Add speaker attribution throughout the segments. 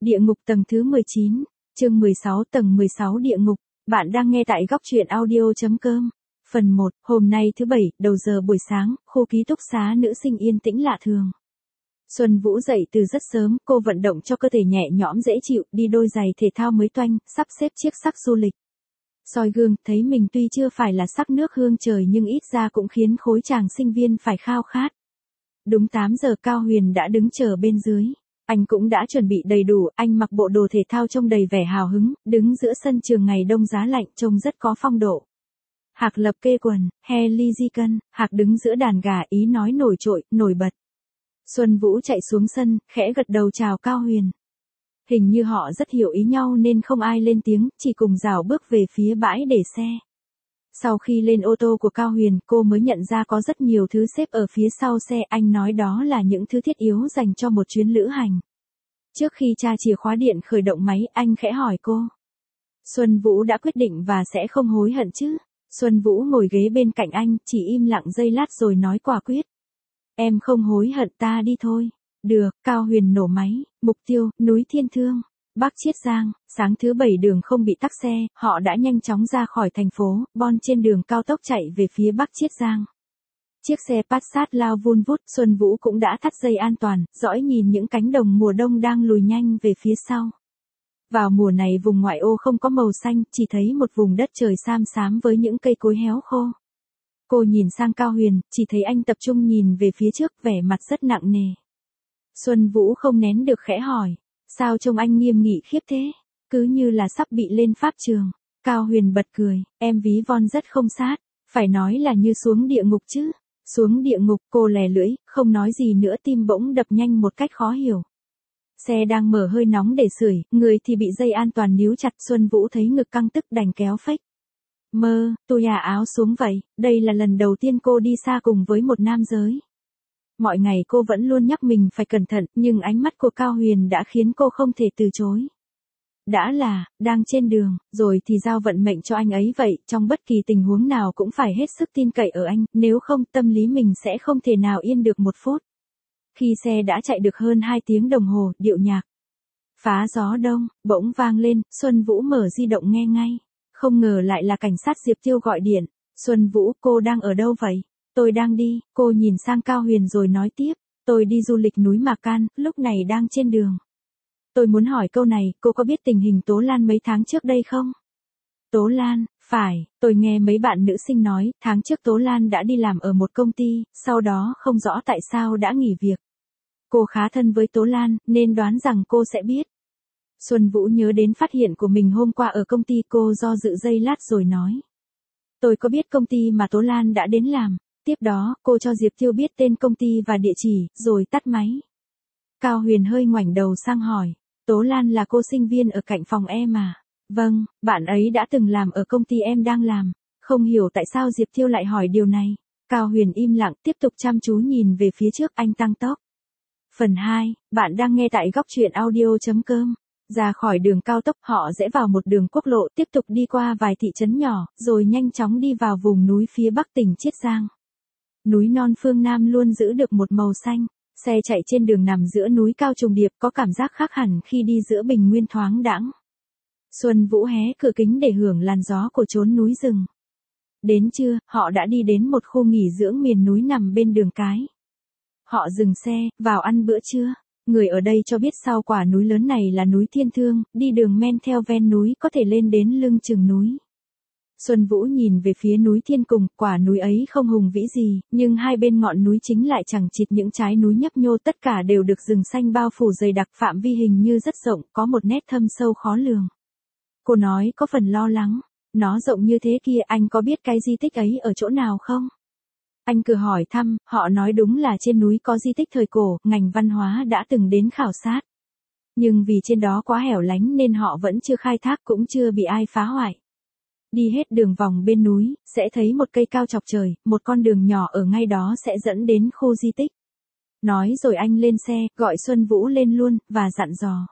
Speaker 1: Địa ngục tầng thứ 19, chương 16 tầng 16 địa ngục, bạn đang nghe tại góc truyện audio.com. Phần 1, hôm nay thứ Bảy, đầu giờ buổi sáng, khu ký túc xá nữ sinh yên tĩnh lạ thường. Xuân Vũ dậy từ rất sớm, cô vận động cho cơ thể nhẹ nhõm dễ chịu, đi đôi giày thể thao mới toanh, sắp xếp chiếc sắc du lịch. Soi gương, thấy mình tuy chưa phải là sắc nước hương trời nhưng ít ra cũng khiến khối chàng sinh viên phải khao khát. Đúng 8 giờ Cao Huyền đã đứng chờ bên dưới. Anh cũng đã chuẩn bị đầy đủ, anh mặc bộ đồ thể thao trông đầy vẻ hào hứng, đứng giữa sân trường ngày đông giá lạnh trông rất có phong độ. Hạc lập kê quần, he ly di cân, Hạc đứng giữa đàn gà ý nói nổi trội, nổi bật. Xuân Vũ chạy xuống sân, khẽ gật đầu chào Cao Huyền. Hình như họ rất hiểu ý nhau nên không ai lên tiếng, chỉ cùng rảo bước về phía bãi để xe. Sau khi lên ô tô của Cao Huyền, cô mới nhận ra có rất nhiều thứ xếp ở phía sau xe, anh nói đó là những thứ thiết yếu dành cho một chuyến lữ hành. Trước khi tra chìa khóa điện khởi động máy, anh khẽ hỏi cô. Xuân Vũ đã quyết định và sẽ không hối hận chứ? Xuân Vũ ngồi ghế bên cạnh anh, chỉ im lặng giây lát rồi nói quả quyết. Em không hối hận, ta đi thôi. Được, Cao Huyền nổ máy, mục tiêu, núi Thiên Thương. Bắc Chiết Giang, sáng thứ Bảy đường không bị tắc xe, họ đã nhanh chóng ra khỏi thành phố, bon trên đường cao tốc chạy về phía Bắc Chiết Giang. Chiếc xe Passat lao vun vút, Xuân Vũ cũng đã thắt dây an toàn, dõi nhìn những cánh đồng mùa đông đang lùi nhanh về phía sau. Vào mùa này vùng ngoại ô không có màu xanh, chỉ thấy một vùng đất trời xám xám với những cây cối héo khô. Cô nhìn sang Cao Huyền, chỉ thấy anh tập trung nhìn về phía trước, vẻ mặt rất nặng nề. Xuân Vũ không nén được khẽ hỏi. Sao trông anh nghiêm nghị khiếp thế? Cứ như là sắp bị lên pháp trường. Cao Huyền bật cười, em ví von rất không sát. Phải nói là như xuống địa ngục chứ. Xuống địa ngục, cô lè lưỡi, không nói gì nữa, tim bỗng đập nhanh một cách khó hiểu. Xe đang mở hơi nóng để sưởi, người thì bị dây an toàn níu chặt. Xuân Vũ thấy ngực căng tức đành kéo phách. Tôi áo xuống vậy, đây là lần đầu tiên cô đi xa cùng với một nam giới. Mọi ngày cô vẫn luôn nhắc mình phải cẩn thận, nhưng ánh mắt của Cao Huyền đã khiến cô không thể từ chối. Đã là, đang trên đường, rồi thì giao vận mệnh cho anh ấy vậy, trong bất kỳ tình huống nào cũng phải hết sức tin cậy ở anh, nếu không tâm lý mình sẽ không thể nào yên được một phút. Khi xe đã chạy được hơn 2 tiếng đồng hồ, điệu nhạc Phá Gió Đông bỗng vang lên, Xuân Vũ mở di động nghe ngay. Không ngờ lại là cảnh sát Diệp Tiêu gọi điện. Xuân Vũ, cô đang ở đâu vậy? Tôi đang đi, cô nhìn sang Cao Huyền rồi nói tiếp. Tôi đi du lịch núi Mạc Can, lúc này đang trên đường. Tôi muốn hỏi câu này, cô có biết tình hình Tố Lan mấy tháng trước đây không? Tố Lan, phải, tôi nghe mấy bạn nữ sinh nói, tháng trước Tố Lan đã đi làm ở một công ty, sau đó không rõ tại sao đã nghỉ việc. Cô khá thân với Tố Lan, nên đoán rằng cô sẽ biết. Xuân Vũ nhớ đến phát hiện của mình hôm qua ở công ty, cô do dự giây lát rồi nói. Tôi có biết công ty mà Tố Lan đã đến làm. Tiếp đó, cô cho Diệp Tiêu biết tên công ty và địa chỉ, rồi tắt máy. Cao Huyền hơi ngoảnh đầu sang hỏi. Tố Lan là cô sinh viên ở cạnh phòng em à? Vâng, bạn ấy đã từng làm ở công ty em đang làm. Không hiểu tại sao Diệp Tiêu lại hỏi điều này. Cao Huyền im lặng, tiếp tục chăm chú nhìn về phía trước, anh tăng tốc. Phần 2, bạn đang nghe tại góc truyện audio.com. Ra khỏi đường cao tốc, họ rẽ vào một đường quốc lộ, tiếp tục đi qua vài thị trấn nhỏ, rồi nhanh chóng đi vào vùng núi phía bắc tỉnh Chiết Giang. Núi non phương Nam luôn giữ được một màu xanh, xe chạy trên đường nằm giữa núi cao trùng điệp, có cảm giác khác hẳn khi đi giữa bình nguyên thoáng đãng. Xuân Vũ hé cửa kính để hưởng làn gió của chốn núi rừng. Đến trưa, họ đã đi đến một khu nghỉ dưỡng miền núi nằm bên đường cái. Họ dừng xe, vào ăn bữa trưa. Người ở đây cho biết sau quả núi lớn này là núi Thiên Thương, đi đường men theo ven núi có thể lên đến lưng chừng núi. Xuân Vũ nhìn về phía núi Thiên Cùng, quả núi ấy không hùng vĩ gì, nhưng hai bên ngọn núi chính lại chằng chịt những trái núi nhấp nhô, tất cả đều được rừng xanh bao phủ dày đặc, phạm vi hình như rất rộng, có một nét thâm sâu khó lường. Cô nói có phần lo lắng, nó rộng như thế kia, anh có biết cái di tích ấy ở chỗ nào không? Anh cứ hỏi thăm, họ nói đúng là trên núi có di tích thời cổ, ngành văn hóa đã từng đến khảo sát. Nhưng vì trên đó quá hẻo lánh nên họ vẫn chưa khai thác, cũng chưa bị ai phá hoại. Đi hết đường vòng bên núi, sẽ thấy một cây cao chọc trời, một con đường nhỏ ở ngay đó sẽ dẫn đến khu di tích. Nói rồi anh lên xe, gọi Xuân Vũ lên luôn, và dặn dò.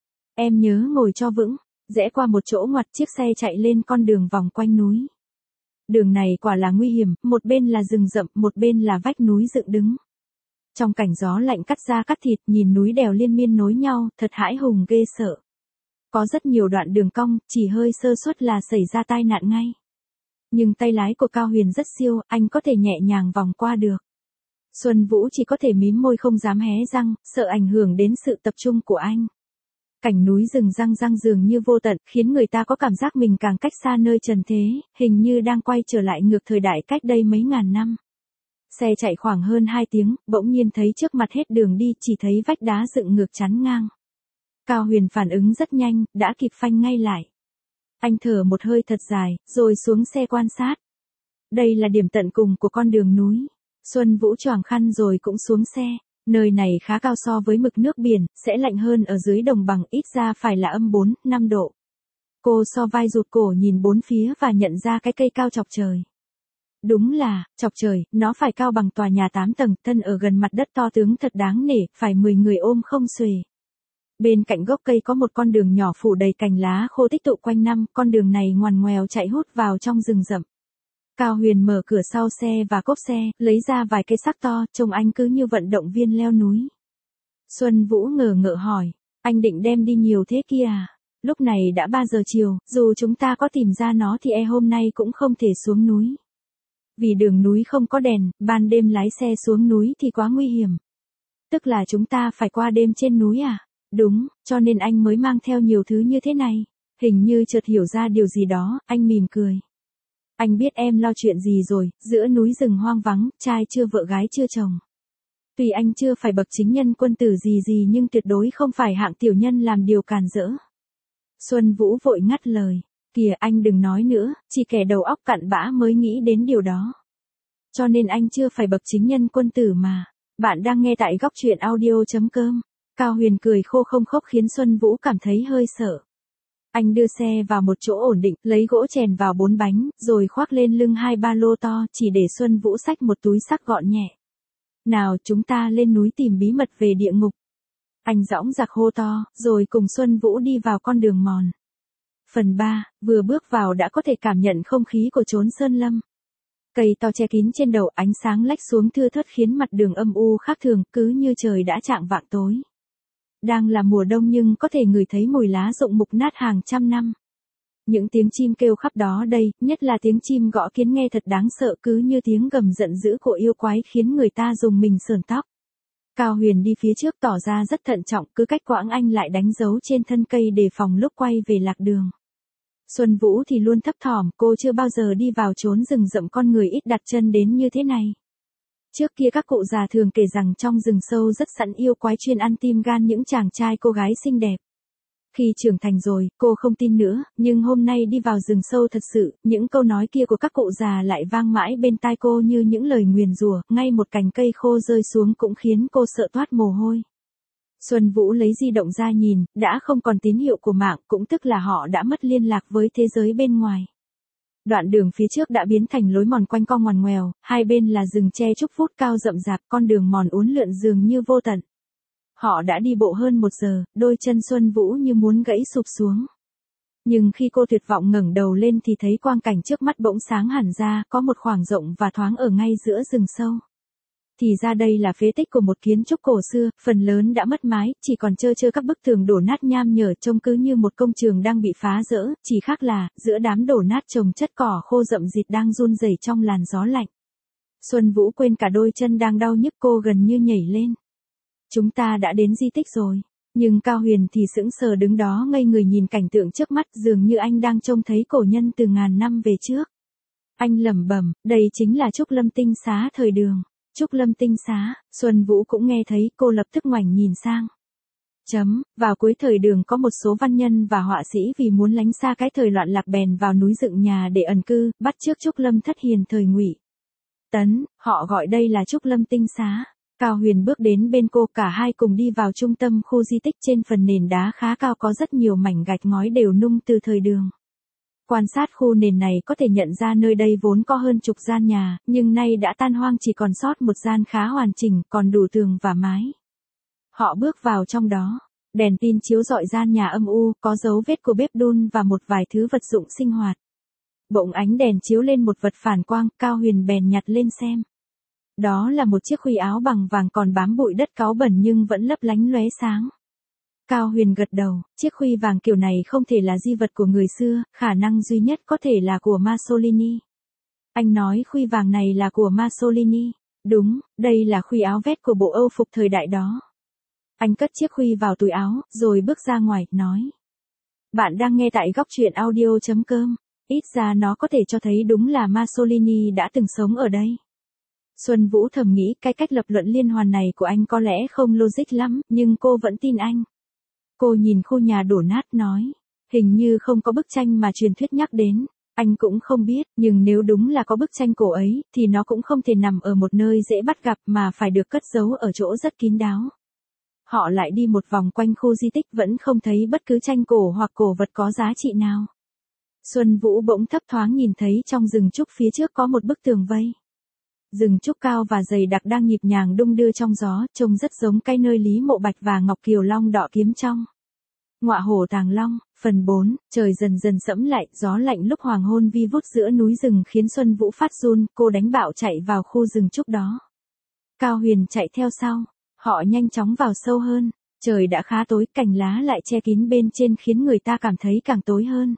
Speaker 1: Em nhớ ngồi cho vững, rẽ qua một chỗ ngoặt, chiếc xe chạy lên con đường vòng quanh núi. Đường này quả là nguy hiểm, một bên là rừng rậm, một bên là vách núi dựng đứng. Trong cảnh gió lạnh cắt da cắt thịt, nhìn núi đèo liên miên nối nhau, thật hãi hùng ghê sợ. Có rất nhiều đoạn đường cong, chỉ hơi sơ suất là xảy ra tai nạn ngay. Nhưng tay lái của Cao Huyền rất siêu, anh có thể nhẹ nhàng vòng qua được. Xuân Vũ chỉ có thể mím môi không dám hé răng, sợ ảnh hưởng đến sự tập trung của anh. Cảnh núi rừng răng răng dường như vô tận, khiến người ta có cảm giác mình càng cách xa nơi trần thế, hình như đang quay trở lại ngược thời đại cách đây mấy ngàn năm. Xe chạy khoảng hơn 2 tiếng, bỗng nhiên thấy trước mặt hết đường đi, chỉ thấy vách đá dựng ngược chắn ngang. Cao Huyền phản ứng rất nhanh, đã kịp phanh ngay lại. Anh thở một hơi thật dài, rồi xuống xe quan sát. Đây là điểm tận cùng của con đường núi. Xuân Vũ choàng khăn rồi cũng xuống xe. Nơi này khá cao so với mực nước biển, sẽ lạnh hơn ở dưới đồng bằng, ít ra phải là âm 4, 5 độ. Cô so vai rụt cổ nhìn bốn phía và nhận ra cái cây cao chọc trời. Đúng là, chọc trời, nó phải cao bằng tòa nhà 8 tầng, thân ở gần mặt đất to tướng thật đáng nể, phải 10 người ôm không xuề. Bên cạnh gốc cây có một con đường nhỏ phủ đầy cành lá khô tích tụ quanh năm, con đường này ngoằn ngoèo chạy hút vào trong rừng rậm. Cao Huyền mở cửa sau xe và cốp xe, lấy ra vài cây xác to, trông anh cứ như vận động viên leo núi. Xuân Vũ ngờ ngợ hỏi, anh định đem đi nhiều thế kia à? Lúc này đã 3 giờ chiều, dù chúng ta có tìm ra nó thì hôm nay cũng không thể xuống núi. Vì đường núi không có đèn, ban đêm lái xe xuống núi thì quá nguy hiểm. Tức là chúng ta phải qua đêm trên núi à? Đúng, cho nên anh mới mang theo nhiều thứ như thế này. Hình như chợt hiểu ra điều gì đó, anh mỉm cười. Anh biết em lo chuyện gì rồi, giữa núi rừng hoang vắng, trai chưa vợ gái chưa chồng. Tuy anh chưa phải bậc chính nhân quân tử gì nhưng tuyệt đối không phải hạng tiểu nhân làm điều càn rỡ. Xuân Vũ vội ngắt lời. Kìa anh đừng nói nữa, chỉ kẻ đầu óc cặn bã mới nghĩ đến điều đó. Cho nên anh chưa phải bậc chính nhân quân tử mà. Bạn đang nghe tại góc truyện audio.com. Cao Huyền cười khô không khốc khiến Xuân Vũ cảm thấy hơi sợ. Anh đưa xe vào một chỗ ổn định, lấy gỗ chèn vào 4 bánh, rồi khoác lên lưng 2 ba lô to, chỉ để Xuân Vũ xách một túi xách gọn nhẹ. Nào chúng ta lên núi tìm bí mật về địa ngục. Anh dõng dạc hô to, rồi cùng Xuân Vũ đi vào con đường mòn. Phần 3, vừa bước vào đã có thể cảm nhận không khí của chốn sơn lâm. Cây to che kín trên đầu, ánh sáng lách xuống thưa thớt khiến mặt đường âm u khác thường, cứ như trời đã chạng vạng tối. Đang là mùa đông nhưng có thể ngửi thấy mùi lá rụng mục nát hàng trăm năm. Những tiếng chim kêu khắp đó đây, nhất là tiếng chim gõ kiến nghe thật đáng sợ, cứ như tiếng gầm giận dữ của yêu quái khiến người ta rùng mình sởn tóc. Cao Huyền đi phía trước tỏ ra rất thận trọng, cứ cách quãng anh lại đánh dấu trên thân cây đề phòng lúc quay về lạc đường. Xuân Vũ thì luôn thấp thỏm, cô chưa bao giờ đi vào chốn rừng rậm con người ít đặt chân đến như thế này. Trước kia các cụ già thường kể rằng trong rừng sâu rất sẵn yêu quái chuyên ăn tim gan những chàng trai cô gái xinh đẹp. Khi trưởng thành rồi, cô không tin nữa, nhưng hôm nay đi vào rừng sâu thật sự, những câu nói kia của các cụ già lại vang mãi bên tai cô như những lời nguyền rủa, ngay một cành cây khô rơi xuống cũng khiến cô sợ toát mồ hôi. Xuân Vũ lấy di động ra nhìn, đã không còn tín hiệu của mạng, cũng tức là họ đã mất liên lạc với thế giới bên ngoài. Đoạn đường phía trước đã biến thành lối mòn quanh co ngoằn ngoèo, hai bên là rừng tre trúc vút cao rậm rạp, con đường mòn uốn lượn dường như vô tận. Họ đã đi bộ hơn 1 giờ, đôi chân Xuân Vũ như muốn gãy sụp xuống. Nhưng khi cô tuyệt vọng ngẩng đầu lên thì thấy quang cảnh trước mắt bỗng sáng hẳn ra, có một khoảng rộng và thoáng ở ngay giữa rừng sâu. Thì ra đây là phế tích của một kiến trúc cổ xưa, phần lớn đã mất mái, chỉ còn trơ trơ các bức tường đổ nát nham nhở, trông cứ như một công trường đang bị phá rỡ, chỉ khác là, giữa đám đổ nát trồng chất cỏ khô rậm rịt đang run rẩy trong làn gió lạnh. Xuân Vũ quên cả đôi chân đang đau nhức, cô gần như nhảy lên. Chúng ta đã đến di tích rồi. Nhưng Cao Huyền thì sững sờ đứng đó ngây người nhìn cảnh tượng trước mắt, dường như anh đang trông thấy cổ nhân từ ngàn năm về trước. Anh lẩm bẩm, đây chính là Trúc Lâm Tinh Xá thời Đường. Trúc Lâm Tinh Xá, Xuân Vũ cũng nghe thấy, cô lập tức ngoảnh nhìn sang. Vào cuối thời Đường có một số văn nhân và họa sĩ vì muốn lánh xa cái thời loạn lạc bèn vào núi dựng nhà để ẩn cư, bắt chước Trúc Lâm Thất Hiền thời Ngụy Tấn, họ gọi đây là Trúc Lâm Tinh Xá. Cao Huyền bước đến bên cô, cả hai cùng đi vào trung tâm khu di tích. Trên phần nền đá khá cao có rất nhiều mảnh gạch ngói đều nung từ thời Đường. Quan sát khu nền này có thể nhận ra nơi đây vốn có hơn chục gian nhà, nhưng nay đã tan hoang, chỉ còn sót một gian khá hoàn chỉnh, còn đủ tường và mái. Họ bước vào trong đó, đèn pin chiếu rọi gian nhà âm u, có dấu vết của bếp đun và một vài thứ vật dụng sinh hoạt. Bỗng ánh đèn chiếu lên một vật phản quang, Cao Huyền bèn nhặt lên xem. Đó là một chiếc khuy áo bằng vàng còn bám bụi đất cáu bẩn nhưng vẫn lấp lánh lóe sáng. Cao Huyền gật đầu, chiếc khuy vàng kiểu này không thể là di vật của người xưa, khả năng duy nhất có thể là của Mussolini. Anh nói khuy vàng này là của Mussolini. Đúng, đây là khuy áo vest của bộ Âu phục thời đại đó. Anh cất chiếc khuy vào túi áo, rồi bước ra ngoài, nói. Bạn đang nghe tại góc truyện audio.com. Ít ra nó có thể cho thấy đúng là Mussolini đã từng sống ở đây. Xuân Vũ thầm nghĩ cái cách lập luận liên hoàn này của anh có lẽ không logic lắm, nhưng cô vẫn tin anh. Cô nhìn khu nhà đổ nát nói. Hình như không có bức tranh mà truyền thuyết nhắc đến. Anh cũng không biết, nhưng nếu đúng là có bức tranh cổ ấy, thì nó cũng không thể nằm ở một nơi dễ bắt gặp mà phải được cất giấu ở chỗ rất kín đáo. Họ lại đi một vòng quanh khu di tích vẫn không thấy bất cứ tranh cổ hoặc cổ vật có giá trị nào. Xuân Vũ bỗng thấp thoáng nhìn thấy trong rừng trúc phía trước có một bức tường vây. Rừng trúc cao và dày đặc đang nhịp nhàng đung đưa trong gió, trông rất giống cái nơi Lý Mộ Bạch và Ngọc Kiều Long đọ kiếm trong. Ngọa hổ tàng long, phần 4, trời dần dần sẫm lại, gió lạnh lúc hoàng hôn vi vút giữa núi rừng khiến Xuân Vũ phát run, cô đánh bạo chạy vào khu rừng trúc đó. Cao Huyền chạy theo sau, họ nhanh chóng vào sâu hơn, trời đã khá tối, cành lá lại che kín bên trên khiến người ta cảm thấy càng tối hơn.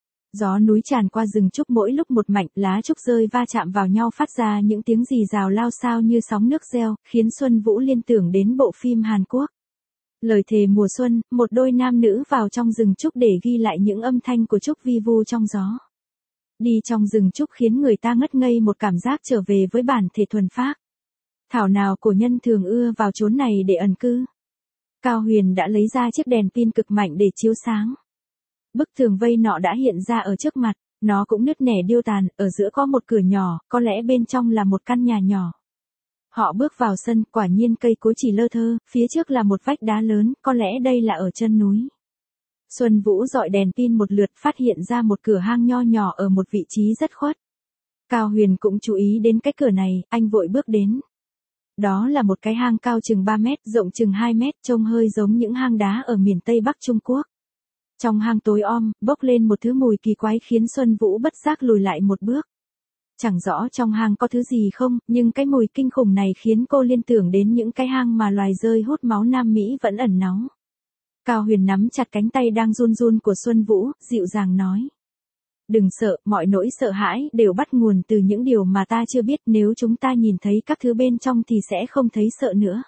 Speaker 1: Gió núi tràn qua rừng trúc mỗi lúc một mạnh, lá trúc rơi va chạm vào nhau phát ra những tiếng rì rào lao xao như sóng nước reo, khiến Xuân Vũ liên tưởng đến bộ phim Hàn Quốc. Lời thề mùa xuân, một đôi nam nữ vào trong rừng trúc để ghi lại những âm thanh của trúc vi vu trong gió. Đi trong rừng trúc khiến người ta ngất ngây một cảm giác trở về với bản thể thuần phác. Thảo nào cổ nhân thường ưa vào chốn này để ẩn cư. Cao Huyền đã lấy ra chiếc đèn pin cực mạnh để chiếu sáng. Bức tường vây nọ đã hiện ra ở trước mặt, nó cũng nứt nẻ điêu tàn, ở giữa có một cửa nhỏ, có lẽ bên trong là một căn nhà nhỏ. Họ bước vào sân, quả nhiên cây cối chỉ lơ thơ, phía trước là một vách đá lớn, có lẽ đây là ở chân núi. Xuân Vũ dọi đèn pin một lượt phát hiện ra một cửa hang nho nhỏ ở một vị trí rất khuất. Cao Huyền cũng chú ý đến cái cửa này, anh vội bước đến. Đó là một cái hang cao chừng 3 mét, rộng chừng 2 mét, trông hơi giống những hang đá ở miền Tây Bắc Trung Quốc. Trong hang tối om, bốc lên một thứ mùi kỳ quái khiến Xuân Vũ bất giác lùi lại một bước. Chẳng rõ trong hang có thứ gì không, nhưng cái mùi kinh khủng này khiến cô liên tưởng đến những cái hang mà loài dơi hút máu Nam Mỹ vẫn ẩn náu. Cao Huyền nắm chặt cánh tay đang run run của Xuân Vũ, dịu dàng nói. Đừng sợ, mọi nỗi sợ hãi đều bắt nguồn từ những điều mà ta chưa biết, nếu chúng ta nhìn thấy các thứ bên trong thì sẽ không thấy sợ nữa.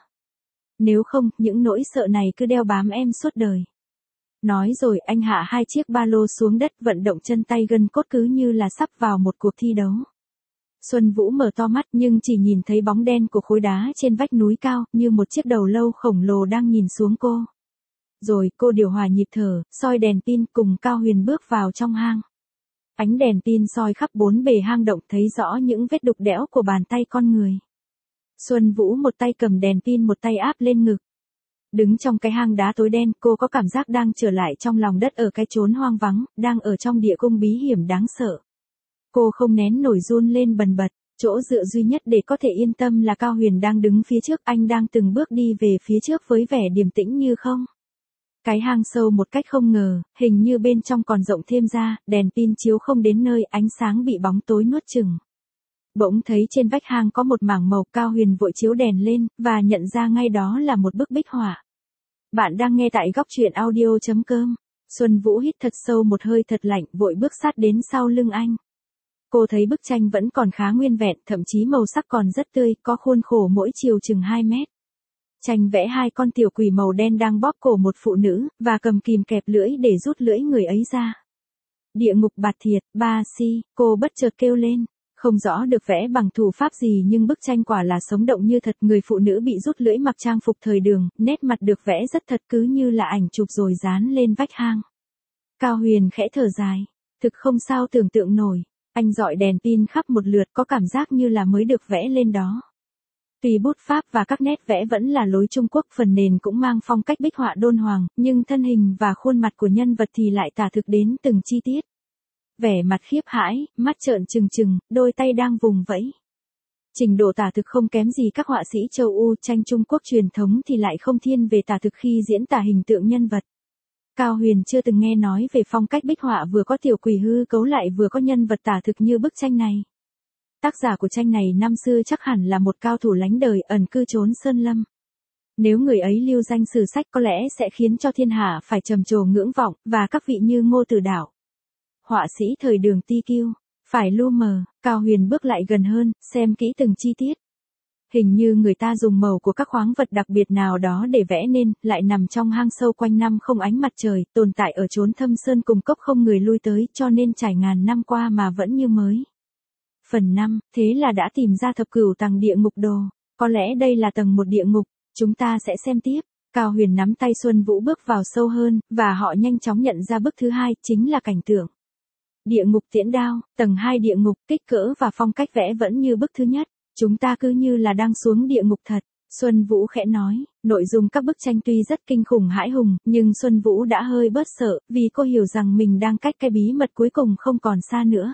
Speaker 1: Nếu không, những nỗi sợ này cứ đeo bám em suốt đời. Nói rồi anh hạ hai chiếc ba lô xuống đất, vận động chân tay gân cốt cứ như là sắp vào một cuộc thi đấu. Xuân Vũ mở to mắt nhưng chỉ nhìn thấy bóng đen của khối đá trên vách núi cao, như một chiếc đầu lâu khổng lồ đang nhìn xuống cô. Rồi cô điều hòa nhịp thở, soi đèn pin cùng Cao Huyền bước vào trong hang. Ánh đèn pin soi khắp bốn bề hang động thấy rõ những vết đục đẽo của bàn tay con người. Xuân Vũ một tay cầm đèn pin một tay áp lên ngực. Đứng trong cái hang đá tối đen, cô có cảm giác đang trở lại trong lòng đất ở cái chốn hoang vắng, đang ở trong địa cung bí hiểm đáng sợ. Cô không nén nổi run lên bần bật, chỗ dựa duy nhất để có thể yên tâm là Cao Huyền đang đứng phía trước, anh đang từng bước đi về phía trước với vẻ điềm tĩnh như không. Cái hang sâu một cách không ngờ, hình như bên trong còn rộng thêm ra, đèn pin chiếu không đến nơi, ánh sáng bị bóng tối nuốt chửng. Bỗng thấy trên vách hang có một mảng màu, Cao Huyền vội chiếu đèn lên, và nhận ra ngay đó là một bức bích họa. Bạn đang nghe tại góc truyện audio.com. Xuân Vũ hít thật sâu một hơi thật lạnh, vội bước sát đến sau lưng anh. Cô thấy bức tranh vẫn còn khá nguyên vẹn, thậm chí màu sắc còn rất tươi, có khuôn khổ mỗi chiều chừng 2 mét. Tranh vẽ hai con tiểu quỷ màu đen đang bóp cổ một phụ nữ, và cầm kìm kẹp lưỡi để rút lưỡi người ấy ra. Địa ngục bạt thiệt, ba si, cô bất chợt kêu lên. Không rõ được vẽ bằng thủ pháp gì nhưng bức tranh quả là sống động như thật, người phụ nữ bị rút lưỡi mặc trang phục thời đường, nét mặt được vẽ rất thật cứ như là ảnh chụp rồi dán lên vách hang. Cao Huyền khẽ thở dài, thực không sao tưởng tượng nổi, anh dọi đèn pin khắp một lượt có cảm giác như là mới được vẽ lên đó. Tuy bút pháp và các nét vẽ vẫn là lối Trung Quốc, phần nền cũng mang phong cách bích họa đôn hoàng, nhưng thân hình và khuôn mặt của nhân vật thì lại tả thực đến từng chi tiết. Vẻ mặt khiếp hãi, mắt trợn trừng trừng, đôi tay đang vùng vẫy. Trình độ tả thực không kém gì các họa sĩ châu Âu, tranh Trung Quốc truyền thống thì lại không thiên về tả thực khi diễn tả hình tượng nhân vật. Cao Huyền chưa từng nghe nói về phong cách bích họa vừa có tiểu quỷ hư cấu lại vừa có nhân vật tả thực như bức tranh này. tác giả của tranh này năm xưa chắc hẳn là một cao thủ lánh đời ẩn cư trốn sơn lâm. Nếu người ấy lưu danh sử sách có lẽ sẽ khiến cho thiên hạ phải trầm trồ ngưỡng vọng, và các vị như Ngô Tử Đạo, họa sĩ thời Đường Ti Kiêu, phải lu mờ. Cao Huyền bước lại gần hơn, xem kỹ từng chi tiết. Hình như người ta dùng màu của các khoáng vật đặc biệt nào đó để vẽ nên, lại nằm trong hang sâu quanh năm không ánh mặt trời, tồn tại ở chốn thâm sơn cùng cốc không người lui tới, cho nên trải ngàn năm qua mà vẫn như mới. Phần 5, thế là đã tìm ra thập cửu tầng địa ngục đồ. Có lẽ đây là tầng 1 địa ngục, chúng ta sẽ xem tiếp. Cao Huyền nắm tay Xuân Vũ bước vào sâu hơn, và họ nhanh chóng nhận ra bức thứ hai, chính là cảnh tượng địa ngục tiễn đao, tầng 2 địa ngục, kích cỡ và phong cách vẽ vẫn như bức thứ nhất. Chúng ta cứ như là đang xuống địa ngục thật. Xuân Vũ khẽ nói, nội dung các bức tranh tuy rất kinh khủng hãi hùng, nhưng Xuân Vũ đã hơi bớt sợ, vì cô hiểu rằng mình đang cách cái bí mật cuối cùng không còn xa nữa.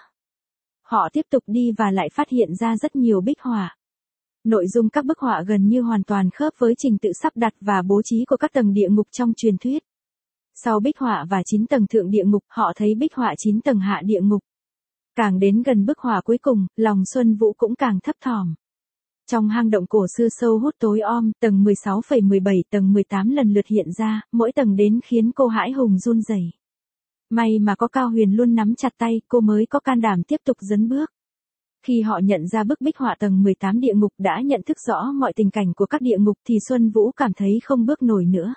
Speaker 1: Họ tiếp tục đi và lại phát hiện ra rất nhiều bích họa. Nội dung các bức họa gần như hoàn toàn khớp với trình tự sắp đặt và bố trí của các tầng địa ngục trong truyền thuyết. Sau bích họa và 9 tầng thượng địa ngục, họ thấy bích họa 9 tầng hạ địa ngục. Càng đến gần bức họa cuối cùng, lòng Xuân Vũ cũng càng thấp thỏm. Trong hang động cổ xưa sâu hút tối om, tầng 16,17, tầng 18 lần lượt hiện ra, mỗi tầng đến khiến cô hãi hùng run rẩy. May mà có Cao Huyền luôn nắm chặt tay, cô mới có can đảm tiếp tục dấn bước. Khi họ nhận ra bức bích họa tầng 18 địa ngục đã nhận thức rõ mọi tình cảnh của các địa ngục thì Xuân Vũ cảm thấy không bước nổi nữa.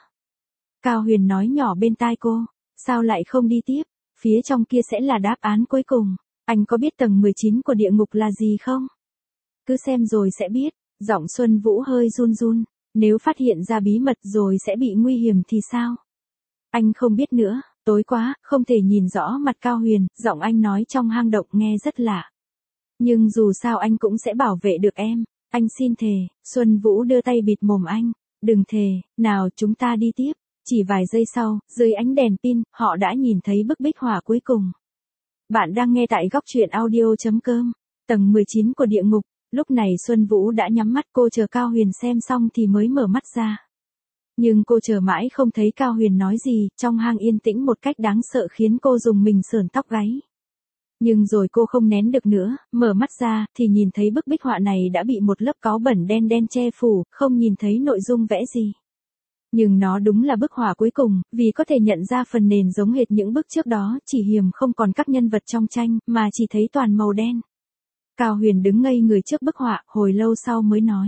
Speaker 1: Cao Huyền nói nhỏ bên tai cô, sao lại không đi tiếp, phía trong kia sẽ là đáp án cuối cùng. Anh có biết tầng 19 của địa ngục là gì không? Cứ xem rồi sẽ biết. Giọng Xuân Vũ hơi run run. Nếu phát hiện ra bí mật rồi sẽ bị nguy hiểm thì sao? Anh không biết nữa, tối quá, không thể nhìn rõ mặt Cao Huyền, giọng anh nói trong hang động nghe rất lạ. Nhưng dù sao anh cũng sẽ bảo vệ được em, anh xin thề. Xuân Vũ đưa tay bịt mồm anh. Đừng thề, nào chúng ta đi tiếp. Chỉ vài giây sau, dưới ánh đèn pin, họ đã nhìn thấy bức bích họa cuối cùng. Bạn đang nghe tại góc truyện audio.com. Tầng 19 của địa ngục. Lúc này Xuân Vũ đã nhắm mắt, cô chờ Cao Huyền xem xong thì mới mở mắt ra. Nhưng cô chờ mãi không thấy Cao Huyền nói gì, trong hang yên tĩnh một cách đáng sợ khiến cô rùng mình sởn tóc gáy. Nhưng rồi cô không nén được nữa, mở mắt ra thì nhìn thấy bức bích họa này đã bị một lớp cáu bẩn đen đen che phủ, không nhìn thấy nội dung vẽ gì. Nhưng nó đúng là bức họa cuối cùng, vì có thể nhận ra phần nền giống hệt những bức trước đó, chỉ hiềm không còn các nhân vật trong tranh, mà chỉ thấy toàn màu đen. Cao Huyền đứng ngây người trước bức họa, hồi lâu sau mới nói.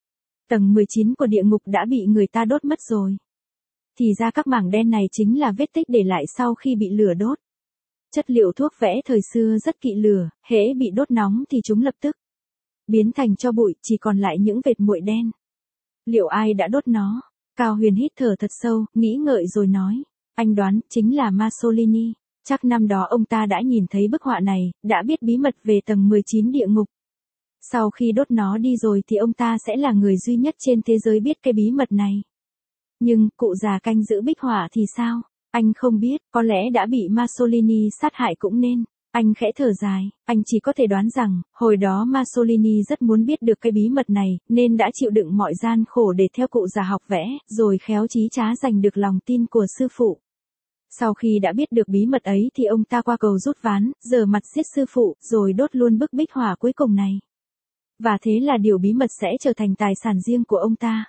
Speaker 1: Tầng 19 của địa ngục đã bị người ta đốt mất rồi. Thì ra các mảng đen này chính là vết tích để lại sau khi bị lửa đốt. Chất liệu thuốc vẽ thời xưa rất kỵ lửa, hễ bị đốt nóng thì chúng lập tức biến thành tro bụi, chỉ còn lại những vệt muội đen. Liệu ai đã đốt nó? Cao Huyền hít thở thật sâu, nghĩ ngợi rồi nói. Anh đoán, chính là Mussolini. Chắc năm đó ông ta đã nhìn thấy bức họa này, đã biết bí mật về tầng 19 địa ngục. Sau khi đốt nó đi rồi thì ông ta sẽ là người duy nhất trên thế giới biết cái bí mật này. Nhưng, cụ già canh giữ bích họa thì sao? Anh không biết, có lẽ đã bị Mussolini sát hại cũng nên. Anh khẽ thở dài, anh chỉ có thể đoán rằng, hồi đó Mussolini rất muốn biết được cái bí mật này, nên đã chịu đựng mọi gian khổ để theo cụ già học vẽ, rồi khéo chí trá giành được lòng tin của sư phụ. Sau khi đã biết được bí mật ấy thì ông ta qua cầu rút ván, giở mặt giết sư phụ, rồi đốt luôn bức bích họa cuối cùng này. Và thế là điều bí mật sẽ trở thành tài sản riêng của ông ta.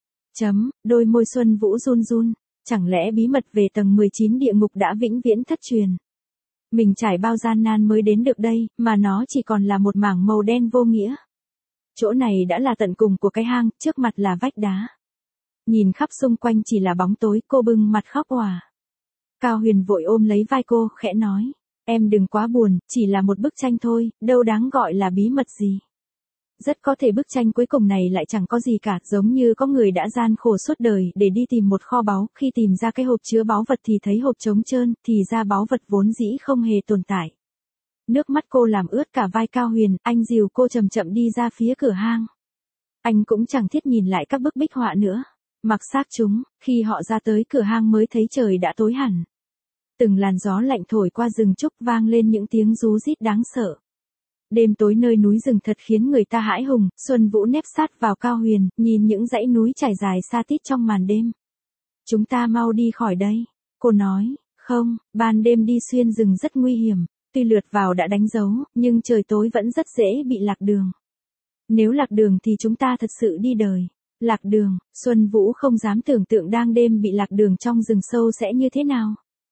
Speaker 1: Đôi môi Xuân Vũ run run, chẳng lẽ bí mật về tầng 19 địa ngục đã vĩnh viễn thất truyền? Mình trải bao gian nan mới đến được đây, mà nó chỉ còn là một mảng màu đen vô nghĩa. Chỗ này đã là tận cùng của cái hang, trước mặt là vách đá. Nhìn khắp xung quanh chỉ là bóng tối, cô bưng mặt khóc òa. Cao Huyền vội ôm lấy vai cô, khẽ nói. Em đừng quá buồn, chỉ là một bức tranh thôi, đâu đáng gọi là bí mật gì. Rất có thể bức tranh cuối cùng này lại chẳng có gì cả, giống như có người đã gian khổ suốt đời để đi tìm một kho báu, khi tìm ra cái hộp chứa báu vật thì thấy hộp trống trơn, thì ra báu vật vốn dĩ không hề tồn tại. Nước mắt cô làm ướt cả vai Cao Huyền, anh dìu cô chậm chậm đi ra phía cửa hang. Anh cũng chẳng thiết nhìn lại các bức bích họa nữa. Mặc xác chúng, khi họ ra tới cửa hang mới thấy trời đã tối hẳn. Từng làn gió lạnh thổi qua rừng trúc vang lên những tiếng rú rít đáng sợ. Đêm tối nơi núi rừng thật khiến người ta hãi hùng, Xuân Vũ nép sát vào Cao Huyền, nhìn những dãy núi trải dài xa tít trong màn đêm. Chúng ta mau đi khỏi đây. Cô nói, không, ban đêm đi xuyên rừng rất nguy hiểm. tuy lượt vào đã đánh dấu, nhưng trời tối vẫn rất dễ bị lạc đường. Nếu lạc đường thì chúng ta thật sự đi đời. Lạc đường, Xuân Vũ không dám tưởng tượng đang đêm bị lạc đường trong rừng sâu sẽ như thế nào.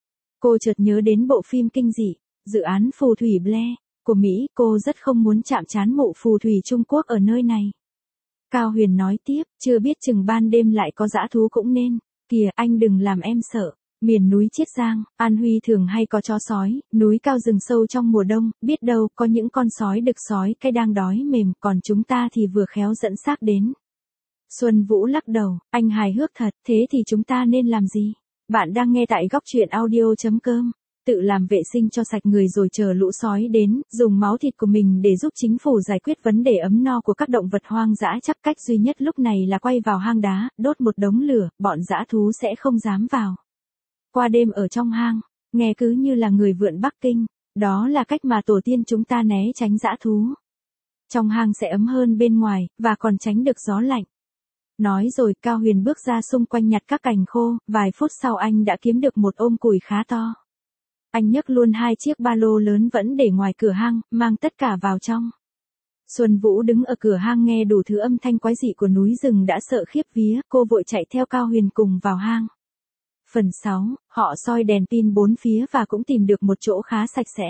Speaker 1: Cô chợt nhớ đến bộ phim kinh dị, dự án phù thủy Blair, của Mỹ, cô rất không muốn chạm trán mộ phù thủy Trung Quốc ở nơi này. Cao Huyền nói tiếp, chưa biết chừng ban đêm lại có dã thú cũng nên, kìa anh đừng làm em sợ. Miền núi Chiết Giang, An Huy thường hay có chó sói, núi cao rừng sâu trong mùa đông, biết đâu có những con sói đực sói cái đang đói mềm, còn chúng ta thì vừa khéo dẫn xác đến. Xuân Vũ lắc đầu, anh hài hước thật, thế thì chúng ta nên làm gì? Bạn đang nghe tại góc truyện audio.com. Tự làm vệ sinh cho sạch người rồi chờ lũ sói đến, dùng máu thịt của mình để giúp chính phủ giải quyết vấn đề ấm no của các động vật hoang dã. Chắc cách duy nhất lúc này là quay vào hang đá, đốt một đống lửa, bọn dã thú sẽ không dám vào. Qua đêm ở trong hang, nghe cứ như là người vượn Bắc Kinh, đó là cách mà tổ tiên chúng ta né tránh dã thú. Trong hang sẽ ấm hơn bên ngoài, và còn tránh được gió lạnh. Nói rồi Cao Huyền bước ra xung quanh nhặt các cành khô, vài phút sau anh đã kiếm được một ôm củi khá to. Anh nhấc luôn 2 chiếc ba lô lớn vẫn để ngoài cửa hang, mang tất cả vào trong. Xuân Vũ đứng ở cửa hang nghe đủ thứ âm thanh quái dị của núi rừng đã sợ khiếp vía, cô vội chạy theo Cao Huyền cùng vào hang. Phần 6, họ soi đèn pin bốn phía và cũng tìm được một chỗ khá sạch sẽ.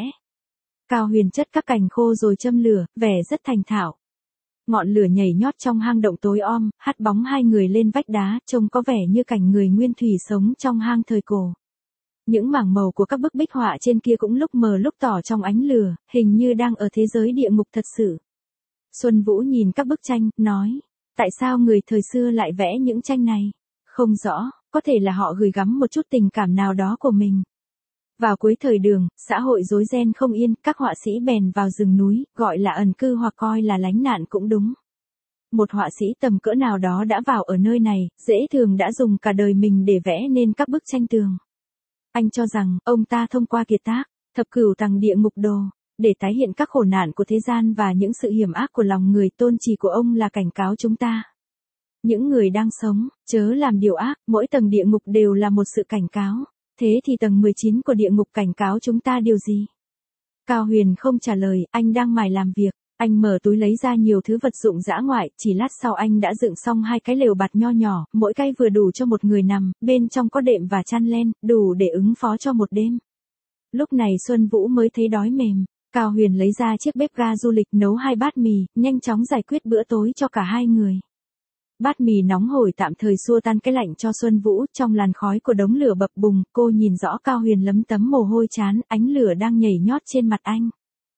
Speaker 1: Cao Huyền chất các cành khô rồi châm lửa, vẻ rất thành thạo. Ngọn lửa nhảy nhót trong hang động tối om, hắt bóng hai người lên vách đá, trông có vẻ như cảnh người nguyên thủy sống trong hang thời cổ. Những mảng màu của các bức bích họa trên kia cũng lúc mờ lúc tỏ trong ánh lửa, hình như đang ở thế giới địa ngục thật sự. Xuân Vũ nhìn các bức tranh, nói, tại sao người thời xưa lại vẽ những tranh này? Không rõ, có thể là họ gửi gắm một chút tình cảm nào đó của mình. Vào cuối thời Đường, xã hội rối ren không yên, các họa sĩ bèn vào rừng núi, gọi là ẩn cư hoặc coi là lánh nạn cũng đúng. Một họa sĩ tầm cỡ nào đó đã vào ở nơi này, dễ thường đã dùng cả đời mình để vẽ nên các bức tranh tường. Anh cho rằng, ông ta thông qua kiệt tác, thập cửu tầng địa ngục đồ, để tái hiện các khổ nạn của thế gian và những sự hiểm ác của lòng người. Tôn chỉ của ông là cảnh cáo chúng ta. Những người đang sống, chớ làm điều ác, mỗi tầng địa ngục đều là một sự cảnh cáo. Thế thì tầng 19 của địa ngục cảnh cáo chúng ta điều gì? Cao Huyền không trả lời, anh đang mải làm việc. Anh mở túi lấy ra nhiều thứ vật dụng dã ngoại, chỉ lát sau anh đã dựng xong 2 cái lều bạt nho nhỏ, mỗi cái vừa đủ cho một người nằm, bên trong có đệm và chăn len, đủ để ứng phó cho một đêm. Lúc này Xuân Vũ mới thấy đói mềm. Cao Huyền lấy ra chiếc bếp ga du lịch nấu 2 bát mì, nhanh chóng giải quyết bữa tối cho cả hai người. Bát mì nóng hổi tạm thời xua tan cái lạnh cho Xuân Vũ, trong làn khói của đống lửa bập bùng, cô nhìn rõ Cao Huyền lấm tấm mồ hôi chán, ánh lửa đang nhảy nhót trên mặt anh.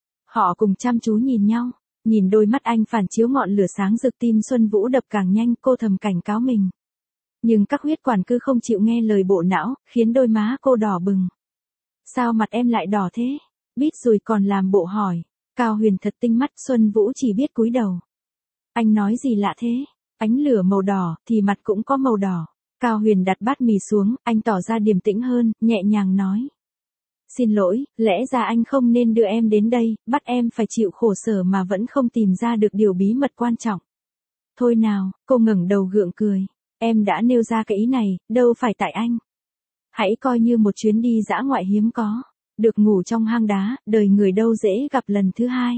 Speaker 1: Họ cùng chăm chú nhìn nhau, nhìn đôi mắt anh phản chiếu ngọn lửa sáng rực, tim Xuân Vũ đập càng nhanh, cô thầm cảnh cáo mình. Nhưng các huyết quản cứ không chịu nghe lời bộ não, khiến đôi má cô đỏ bừng. Sao mặt em lại đỏ thế? Biết rồi còn làm bộ hỏi. Cao Huyền thật tinh mắt, Xuân Vũ chỉ biết cúi đầu. Anh nói gì lạ thế? Ánh lửa màu đỏ, thì mặt cũng có màu đỏ. Cao Huyền đặt bát mì xuống, anh tỏ ra điềm tĩnh hơn, nhẹ nhàng nói. Xin lỗi, lẽ ra anh không nên đưa em đến đây, bắt em phải chịu khổ sở mà vẫn không tìm ra được điều bí mật quan trọng. Thôi nào, cô ngẩng đầu gượng cười. Em đã nêu ra cái ý này, đâu phải tại anh. Hãy coi như một chuyến đi dã ngoại hiếm có. Được ngủ trong hang đá, đời người đâu dễ gặp lần thứ hai.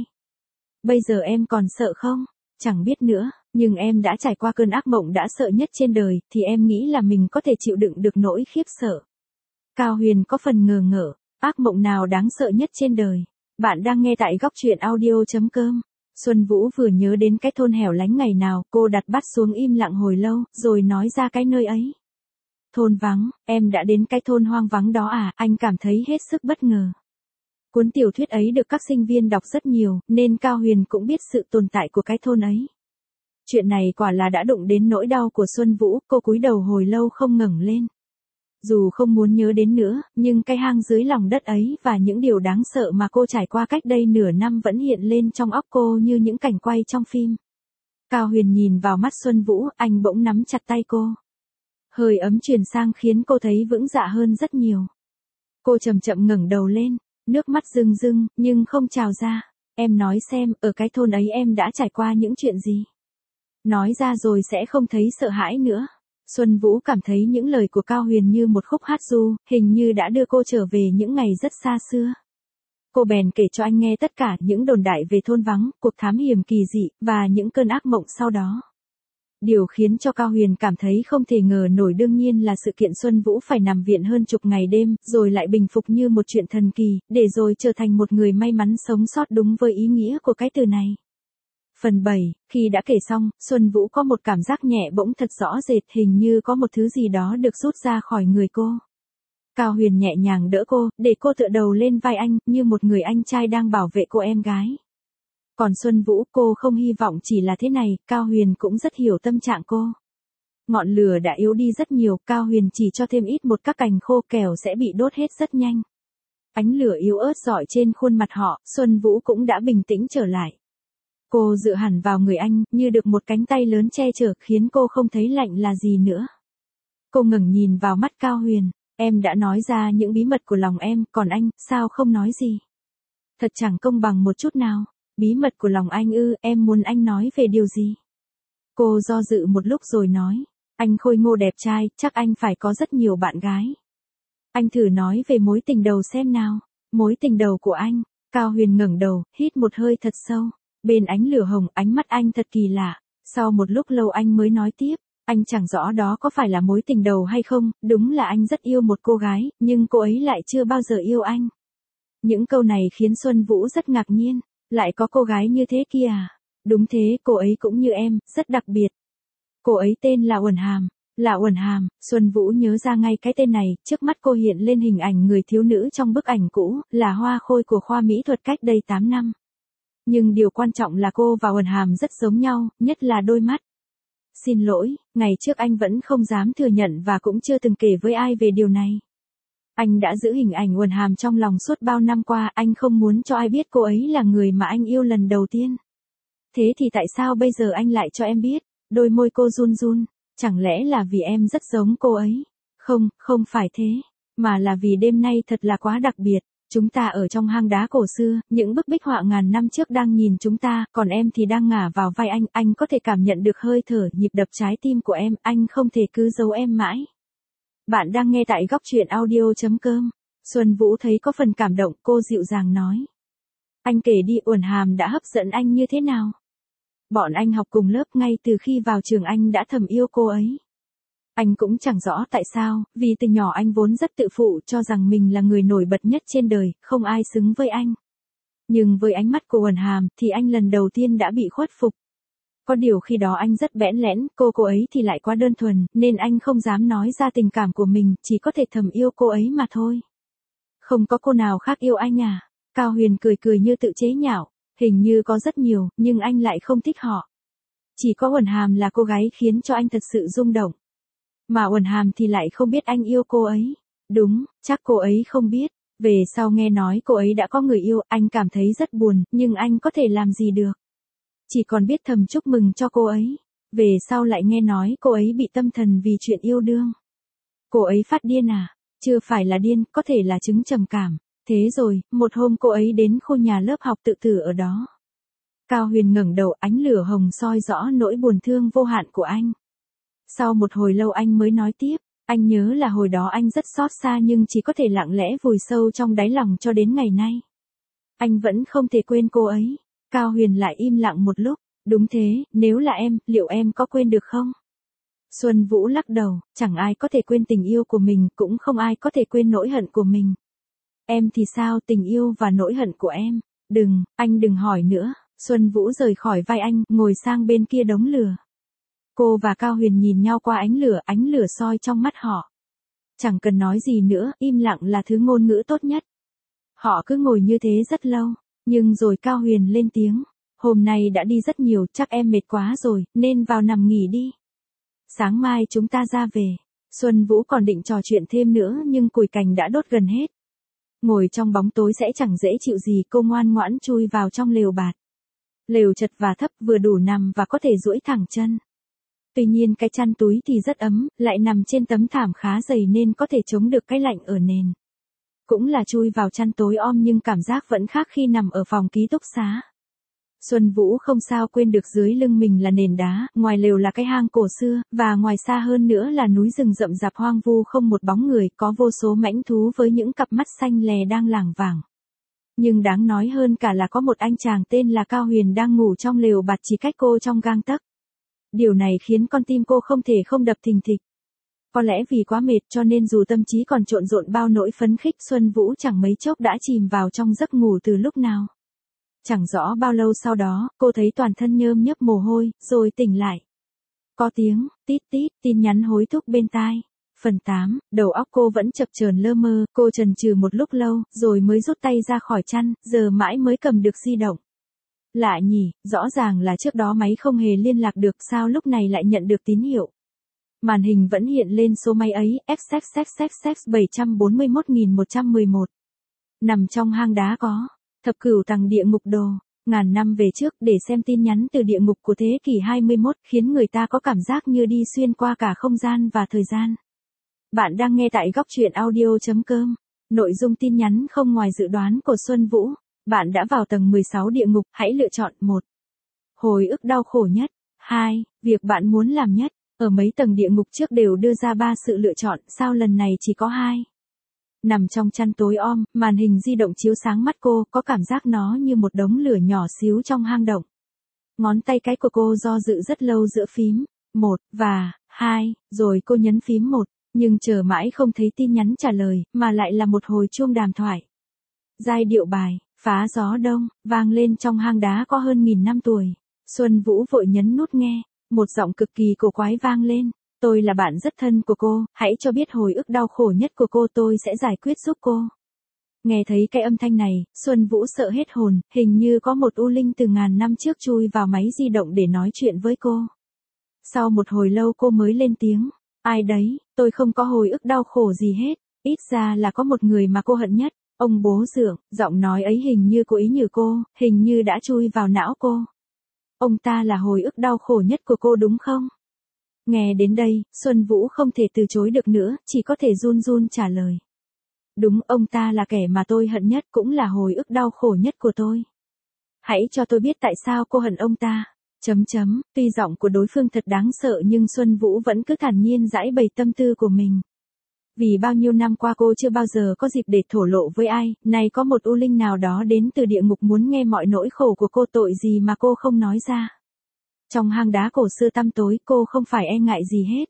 Speaker 1: Bây giờ em còn sợ không? Chẳng biết nữa, nhưng em đã trải qua cơn ác mộng đã sợ nhất trên đời, thì em nghĩ là mình có thể chịu đựng được nỗi khiếp sợ. Cao Huyền có phần ngờ ngợ, ác mộng nào đáng sợ nhất trên đời? Bạn đang nghe tại góc truyện audio.com. Xuân Vũ vừa nhớ đến cái thôn hẻo lánh ngày nào, cô đặt bát xuống im lặng hồi lâu, rồi nói ra cái nơi ấy. Thôn vắng, em đã đến cái thôn hoang vắng đó à? Anh cảm thấy hết sức bất ngờ. Cuốn tiểu thuyết ấy được các sinh viên đọc rất nhiều, nên Cao Huyền cũng biết sự tồn tại của cái thôn ấy. Chuyện này quả là đã đụng đến nỗi đau của Xuân Vũ, cô cúi đầu hồi lâu không ngẩng lên. Dù không muốn nhớ đến nữa, nhưng cái hang dưới lòng đất ấy và những điều đáng sợ mà cô trải qua cách đây nửa năm vẫn hiện lên trong óc cô như những cảnh quay trong phim. Cao Huyền nhìn vào mắt Xuân Vũ, anh bỗng nắm chặt tay cô. Hơi ấm truyền sang khiến cô thấy vững dạ hơn rất nhiều. Cô chậm chậm ngẩng đầu lên, nước mắt rưng rưng, nhưng không trào ra. Em nói xem, ở cái thôn ấy em đã trải qua những chuyện gì? Nói ra rồi sẽ không thấy sợ hãi nữa. Xuân Vũ cảm thấy những lời của Cao Huyền như một khúc hát ru, hình như đã đưa cô trở về những ngày rất xa xưa. Cô bèn kể cho anh nghe tất cả những đồn đại về thôn vắng, cuộc thám hiểm kỳ dị, và những cơn ác mộng sau đó. Điều khiến cho Cao Huyền cảm thấy không thể ngờ nổi đương nhiên là sự kiện Xuân Vũ phải nằm viện hơn chục ngày đêm, rồi lại bình phục như một chuyện thần kỳ, để rồi trở thành một người may mắn sống sót đúng với ý nghĩa của cái từ này. Phần 7, khi đã kể xong, Xuân Vũ có một cảm giác nhẹ bỗng thật rõ rệt, hình như có một thứ gì đó được rút ra khỏi người cô. Cao Huyền nhẹ nhàng đỡ cô, để cô tựa đầu lên vai anh, như một người anh trai đang bảo vệ cô em gái. Còn Xuân Vũ, cô không hy vọng chỉ là thế này, Cao Huyền cũng rất hiểu tâm trạng cô. Ngọn lửa đã yếu đi rất nhiều, Cao Huyền chỉ cho thêm ít một các cành khô kẻo sẽ bị đốt hết rất nhanh. Ánh lửa yếu ớt rọi trên khuôn mặt họ, Xuân Vũ cũng đã bình tĩnh trở lại. Cô dựa hẳn vào người anh, như được một cánh tay lớn che chở, khiến cô không thấy lạnh là gì nữa. Cô ngẩng nhìn vào mắt Cao Huyền, em đã nói ra những bí mật của lòng em, còn anh, sao không nói gì? Thật chẳng công bằng một chút nào. Bí mật của lòng anh ư, em muốn anh nói về điều gì? Cô do dự một lúc rồi nói, anh khôi ngô đẹp trai, chắc anh phải có rất nhiều bạn gái. Anh thử nói về mối tình đầu xem nào. Mối tình đầu của anh. Cao Huyền ngẩng đầu, hít một hơi thật sâu. Bên ánh lửa hồng, ánh mắt anh thật kỳ lạ. Sau một lúc lâu anh mới nói tiếp, anh chẳng rõ đó có phải là mối tình đầu hay không, đúng là anh rất yêu một cô gái, nhưng cô ấy lại chưa bao giờ yêu anh. Những câu này khiến Xuân Vũ rất ngạc nhiên. Lại có cô gái như thế kia à? Đúng thế, cô ấy cũng như em, rất đặc biệt. Cô ấy tên là Uẩn Hàm. Là Uẩn Hàm, Xuân Vũ nhớ ra ngay cái tên này, trước mắt cô hiện lên hình ảnh người thiếu nữ trong bức ảnh cũ, là Hoa Khôi của khoa mỹ thuật cách đây 8 năm. Nhưng điều quan trọng là cô và Uẩn Hàm rất giống nhau, nhất là đôi mắt. Xin lỗi, ngày trước anh vẫn không dám thừa nhận và cũng chưa từng kể với ai về điều này. Anh đã giữ hình ảnh Uẩn Hàm trong lòng suốt bao năm qua, anh không muốn cho ai biết cô ấy là người mà anh yêu lần đầu tiên. Thế thì tại sao bây giờ anh lại cho em biết? Đôi môi cô run run, chẳng lẽ là vì em rất giống cô ấy? Không, không phải thế, mà là vì đêm nay thật là quá đặc biệt. Chúng ta ở trong hang đá cổ xưa, những bức bích họa ngàn năm trước đang nhìn chúng ta, còn em thì đang ngả vào vai anh có thể cảm nhận được hơi thở, nhịp đập trái tim của em, anh không thể cứ giấu em mãi. Bạn đang nghe tại góc truyện audio.com. Xuân Vũ thấy có phần cảm động, cô dịu dàng nói. Anh kể đi, Uẩn Hàm đã hấp dẫn anh như thế nào? Bọn anh học cùng lớp, ngay từ khi vào trường anh đã thầm yêu cô ấy. Anh cũng chẳng rõ tại sao, vì từ nhỏ anh vốn rất tự phụ, cho rằng mình là người nổi bật nhất trên đời, không ai xứng với anh. Nhưng với ánh mắt của Uẩn Hàm, thì anh lần đầu tiên đã bị khuất phục. Có điều khi đó anh rất bẽn lẽn, cô ấy thì lại quá đơn thuần, nên anh không dám nói ra tình cảm của mình, chỉ có thể thầm yêu cô ấy mà thôi. Không có cô nào khác yêu anh à? Cao Huyền cười cười như tự chế nhạo, hình như có rất nhiều, nhưng anh lại không thích họ. Chỉ có Uẩn Hàm là cô gái khiến cho anh thật sự rung động. Mà Uẩn Hàm thì lại không biết anh yêu cô ấy. Đúng, chắc cô ấy không biết. Về sau nghe nói cô ấy đã có người yêu, anh cảm thấy rất buồn, nhưng anh có thể làm gì được. Chỉ còn biết thầm chúc mừng cho cô ấy. Về sau lại nghe nói cô ấy bị tâm thần vì chuyện yêu đương. Cô ấy phát điên à? Chưa phải là điên, có thể là chứng trầm cảm. Thế rồi, một hôm cô ấy đến khu nhà lớp học tự tử ở đó. Cao Huyền ngẩng đầu, ánh lửa hồng soi rõ nỗi buồn thương vô hạn của anh. Sau một hồi lâu anh mới nói tiếp, anh nhớ là hồi đó anh rất xót xa nhưng chỉ có thể lặng lẽ vùi sâu trong đáy lòng cho đến ngày nay. Anh vẫn không thể quên cô ấy. Cao Huyền lại im lặng một lúc, đúng thế, nếu là em, liệu em có quên được không? Xuân Vũ lắc đầu, chẳng ai có thể quên tình yêu của mình, cũng không ai có thể quên nỗi hận của mình. Em thì sao, tình yêu và nỗi hận của em? Đừng, anh đừng hỏi nữa. Xuân Vũ rời khỏi vai anh, ngồi sang bên kia đống lửa. Cô và Cao Huyền nhìn nhau qua ánh lửa soi trong mắt họ. Chẳng cần nói gì nữa, im lặng là thứ ngôn ngữ tốt nhất. Họ cứ ngồi như thế rất lâu, nhưng rồi Cao Huyền lên tiếng. Hôm nay đã đi rất nhiều, chắc em mệt quá rồi, nên vào nằm nghỉ đi. Sáng mai chúng ta ra về. Xuân Vũ còn định trò chuyện thêm nữa nhưng củi cành đã đốt gần hết. Ngồi trong bóng tối sẽ chẳng dễ chịu gì, cô ngoan ngoãn chui vào trong lều bạt. Lều chật và thấp, vừa đủ nằm và có thể duỗi thẳng chân. Tuy nhiên cái chăn túi thì rất ấm, lại nằm trên tấm thảm khá dày nên có thể chống được cái lạnh ở nền. Cũng là chui vào chăn tối om nhưng cảm giác vẫn khác khi nằm ở phòng ký túc xá. Xuân Vũ không sao quên được dưới lưng mình là nền đá, ngoài lều là cái hang cổ xưa, và ngoài xa hơn nữa là núi rừng rậm rạp hoang vu không một bóng người, có vô số mãnh thú với những cặp mắt xanh lè đang lảng vảng. Nhưng đáng nói hơn cả là có một anh chàng tên là Cao Huyền đang ngủ trong lều bạt chỉ cách cô trong gang tấc. Điều này khiến con tim cô không thể không đập thình thịch. Có lẽ vì quá mệt cho nên dù tâm trí còn trộn rộn bao nỗi phấn khích, Xuân Vũ chẳng mấy chốc đã chìm vào trong giấc ngủ từ lúc nào. Chẳng rõ bao lâu sau đó, cô thấy toàn thân nhơm nhớp mồ hôi, rồi tỉnh lại. Có tiếng, tít tít, tin nhắn hối thúc bên tai. Phần 8, đầu óc cô vẫn chập chờn lơ mơ, cô chần chừ một lúc lâu, rồi mới rút tay ra khỏi chăn, giờ mãi mới cầm được di động. Lạ nhỉ, rõ ràng là trước đó máy không hề liên lạc được, sao lúc này lại nhận được tín hiệu. Màn hình vẫn hiện lên số máy ấy, XXXXX 741.111. Nằm trong hang đá có, thập cửu tầng địa ngục đồ, ngàn năm về trước để xem tin nhắn từ địa ngục của thế kỷ 21, khiến người ta có cảm giác như đi xuyên qua cả không gian và thời gian. Bạn đang nghe tại góc truyện audio.com. Nội dung tin nhắn không ngoài dự đoán của Xuân Vũ. Bạn đã vào tầng 16 địa ngục, hãy lựa chọn 1. Hồi ức đau khổ nhất. 2. Việc bạn muốn làm nhất. Ở mấy tầng địa ngục trước đều đưa ra 3 sự lựa chọn, sao lần này chỉ có 2? Nằm trong chăn tối om, màn hình di động chiếu sáng mắt cô, có cảm giác nó như một đống lửa nhỏ xíu trong hang động. Ngón tay cái của cô do dự rất lâu giữa phím 1 và 2, rồi cô nhấn phím 1. Nhưng chờ mãi không thấy tin nhắn trả lời, mà lại là một hồi chuông đàm thoại. Giai điệu bài, Phá gió đông, vang lên trong hang đá có hơn 1000 năm tuổi. Xuân Vũ vội nhấn nút nghe, một giọng cực kỳ cổ quái vang lên. Tôi là bạn rất thân của cô, hãy cho biết hồi ức đau khổ nhất của cô, tôi sẽ giải quyết giúp cô. Nghe thấy cái âm thanh này, Xuân Vũ sợ hết hồn, hình như có một u linh từ ngàn năm trước chui vào máy di động để nói chuyện với cô. Sau một hồi lâu cô mới lên tiếng. Ai đấy, tôi không có hồi ức đau khổ gì hết, ít ra là có một người mà cô hận nhất, ông bố dượng. Giọng nói ấy hình như cố ý nhử cô, hình như đã chui vào não cô. Ông ta là hồi ức đau khổ nhất của cô đúng không? Nghe đến đây, Xuân Vũ không thể từ chối được nữa, chỉ có thể run run trả lời. Đúng, ông ta là kẻ mà tôi hận nhất, cũng là hồi ức đau khổ nhất của tôi. Hãy cho tôi biết tại sao cô hận ông ta. Tuy giọng của đối phương thật đáng sợ nhưng Xuân Vũ vẫn cứ thản nhiên giải bày tâm tư của mình. Vì bao nhiêu năm qua cô chưa bao giờ có dịp để thổ lộ với ai, nay có một u linh nào đó đến từ địa ngục muốn nghe mọi nỗi khổ của cô, tội gì mà cô không nói ra. Trong hang đá cổ xưa tăm tối, cô không phải e ngại gì hết.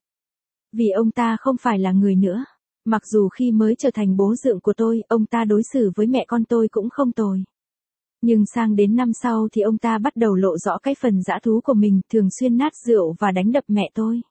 Speaker 1: Vì ông ta không phải là người nữa. Mặc dù khi mới trở thành bố dượng của tôi, ông ta đối xử với mẹ con tôi cũng không tồi. Nhưng sang đến năm sau thì ông ta bắt đầu lộ rõ cái phần dã thú của mình, thường xuyên nát rượu và đánh đập mẹ tôi.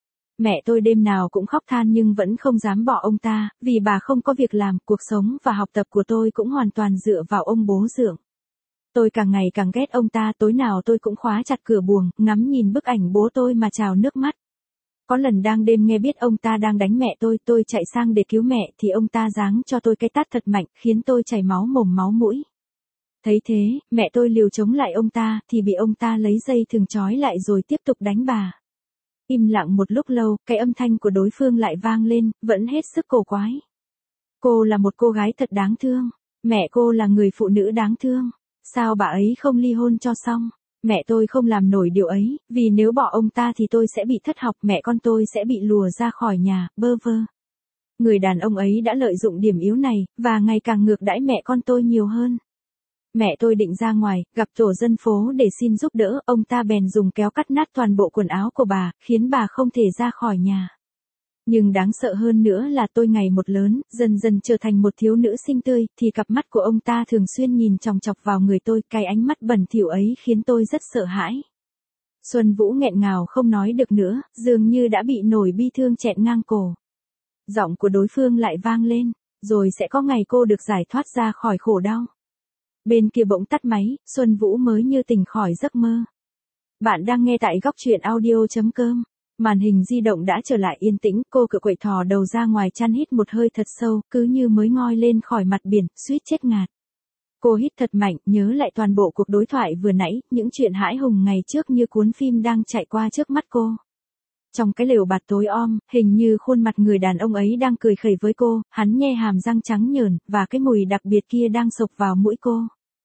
Speaker 1: Mẹ tôi đêm nào cũng khóc than nhưng vẫn không dám bỏ ông ta, vì bà không có việc làm, cuộc sống và học tập của tôi cũng hoàn toàn dựa vào ông bố dượng. Tôi càng ngày càng ghét ông ta, tối nào tôi cũng khóa chặt cửa buồng, ngắm nhìn bức ảnh bố tôi mà trào nước mắt. Có lần đang đêm nghe biết ông ta đang đánh mẹ tôi chạy sang để cứu mẹ thì ông ta giáng cho tôi cái tát thật mạnh, khiến tôi chảy máu mồm máu mũi. Thấy thế, mẹ tôi liều chống lại ông ta, thì bị ông ta lấy dây thừng trói lại rồi tiếp tục đánh bà. Im lặng một lúc lâu, cái âm thanh của đối phương lại vang lên, vẫn hết sức cổ quái. Cô là một cô gái thật đáng thương. Mẹ cô là người phụ nữ đáng thương. Sao bà ấy không ly hôn cho xong? Mẹ tôi không làm nổi điều ấy, vì nếu bỏ ông ta thì tôi sẽ bị thất học, mẹ con tôi sẽ bị lùa ra khỏi nhà, bơ vơ. Người đàn ông ấy đã lợi dụng điểm yếu này, và ngày càng ngược đãi mẹ con tôi nhiều hơn. Mẹ tôi định ra ngoài, gặp tổ dân phố để xin giúp đỡ, ông ta bèn dùng kéo cắt nát toàn bộ quần áo của bà, khiến bà không thể ra khỏi nhà. Nhưng đáng sợ hơn nữa là tôi ngày một lớn, dần dần trở thành một thiếu nữ xinh tươi, thì cặp mắt của ông ta thường xuyên nhìn chòng chọc vào người tôi, cái ánh mắt bẩn thỉu ấy khiến tôi rất sợ hãi. Xuân Vũ nghẹn ngào không nói được nữa, dường như đã bị nổi bi thương chẹn ngang cổ. Giọng của đối phương lại vang lên, rồi sẽ có ngày cô được giải thoát ra khỏi khổ đau. Bên kia bỗng tắt máy, Xuân Vũ mới như tỉnh khỏi giấc mơ. Bạn đang nghe tại góc truyện audio.com. Màn hình di động đã trở lại yên tĩnh, cô cựa quậy thò đầu ra ngoài chăn hít một hơi thật sâu, cứ như mới ngoi lên khỏi mặt biển, suýt chết ngạt. Cô hít thật mạnh, nhớ lại toàn bộ cuộc đối thoại vừa nãy, những chuyện hãi hùng ngày trước như cuốn phim đang chạy qua trước mắt cô. Trong cái lều bạt tối om, hình như khuôn mặt người đàn ông ấy đang cười khẩy với cô, hắn nhe hàm răng trắng nhờn, và cái mùi đặc biệt kia đang xộc vào mũi cô.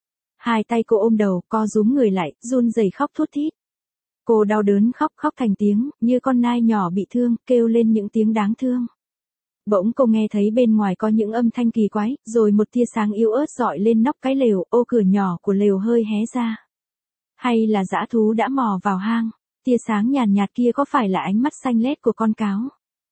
Speaker 1: Hai tay cô ôm đầu, co rúm người lại, run rẩy khóc thút thít. Cô đau đớn khóc thành tiếng, như con nai nhỏ bị thương, kêu lên những tiếng đáng thương. Bỗng cô nghe thấy bên ngoài có những âm thanh kỳ quái, rồi một tia sáng yếu ớt rọi lên nóc cái lều, ô cửa nhỏ của lều hơi hé ra. Hay là dã thú đã mò vào hang? Tia sáng nhàn nhạt kia có phải là ánh mắt xanh lét của con cáo?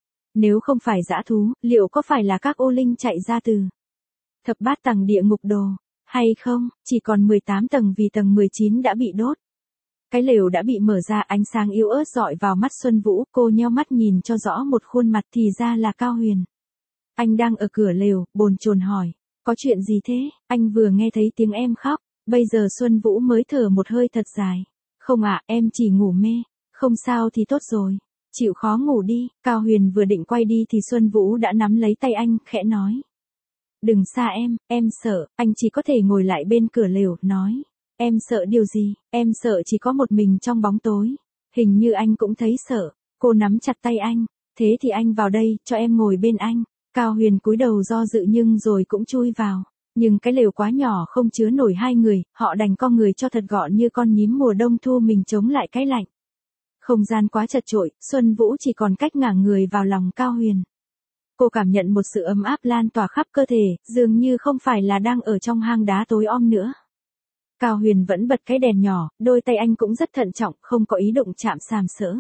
Speaker 1: Nếu không phải dã thú, liệu có phải là các ô linh chạy ra từ thập bát tầng địa ngục đồ? Hay không, chỉ còn 18 tầng vì tầng 19 đã bị đốt. Cái lều đã bị mở ra, ánh sáng yếu ớt dọi vào mắt Xuân Vũ, cô nheo mắt nhìn cho rõ một khuôn mặt thì ra là Cao Huyền. Anh đang ở cửa lều, bồn chồn hỏi, có chuyện gì thế? Anh vừa nghe thấy tiếng em khóc, bây giờ Xuân Vũ mới thở một hơi thật dài. Không ạ, em chỉ ngủ mê. Không sao thì tốt rồi. Chịu khó ngủ đi. Cao Huyền vừa định quay đi thì Xuân Vũ đã nắm lấy tay anh, khẽ nói. Đừng xa em sợ. Anh chỉ có thể ngồi lại bên cửa lều, nói. Em sợ điều gì? Em sợ chỉ có một mình trong bóng tối. Hình như anh cũng thấy sợ. Cô nắm chặt tay anh. Thế thì anh vào đây, cho em ngồi bên anh. Cao Huyền cúi đầu do dự nhưng rồi cũng chui vào. Nhưng cái lều quá nhỏ không chứa nổi hai người, họ đành co người cho thật gọn như con nhím mùa đông thu mình chống lại cái lạnh. Không gian quá chật chội, Xuân Vũ chỉ còn cách ngả người vào lòng Cao Huyền. Cô cảm nhận một sự ấm áp lan tỏa khắp cơ thể, dường như không phải là đang ở trong hang đá tối om nữa. Cao Huyền vẫn bật cái đèn nhỏ, đôi tay anh cũng rất thận trọng, không có ý động chạm sàm sỡ.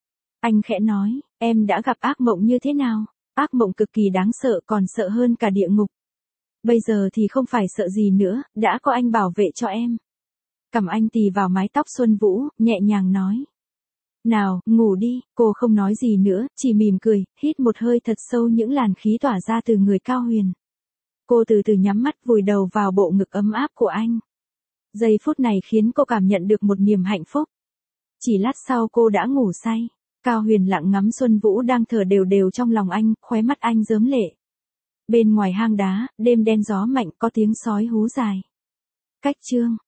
Speaker 1: Anh khẽ nói, em đã gặp ác mộng như thế nào? Ác mộng cực kỳ đáng sợ, còn sợ hơn cả địa ngục. Bây giờ thì không phải sợ gì nữa, đã có anh bảo vệ cho em. Cầm anh tì vào mái tóc Xuân Vũ, nhẹ nhàng nói. Nào, ngủ đi, cô không nói gì nữa, chỉ mỉm cười, hít một hơi thật sâu những làn khí tỏa ra từ người Cao Huyền. Cô từ từ nhắm mắt vùi đầu vào bộ ngực ấm áp của anh. Giây phút này khiến cô cảm nhận được một niềm hạnh phúc. Chỉ lát sau cô đã ngủ say. Cao Huyền lặng ngắm Xuân Vũ đang thở đều đều trong lòng anh, khóe mắt anh rớm lệ. Bên ngoài hang đá, đêm đen gió mạnh, có tiếng sói hú dài. Cách chương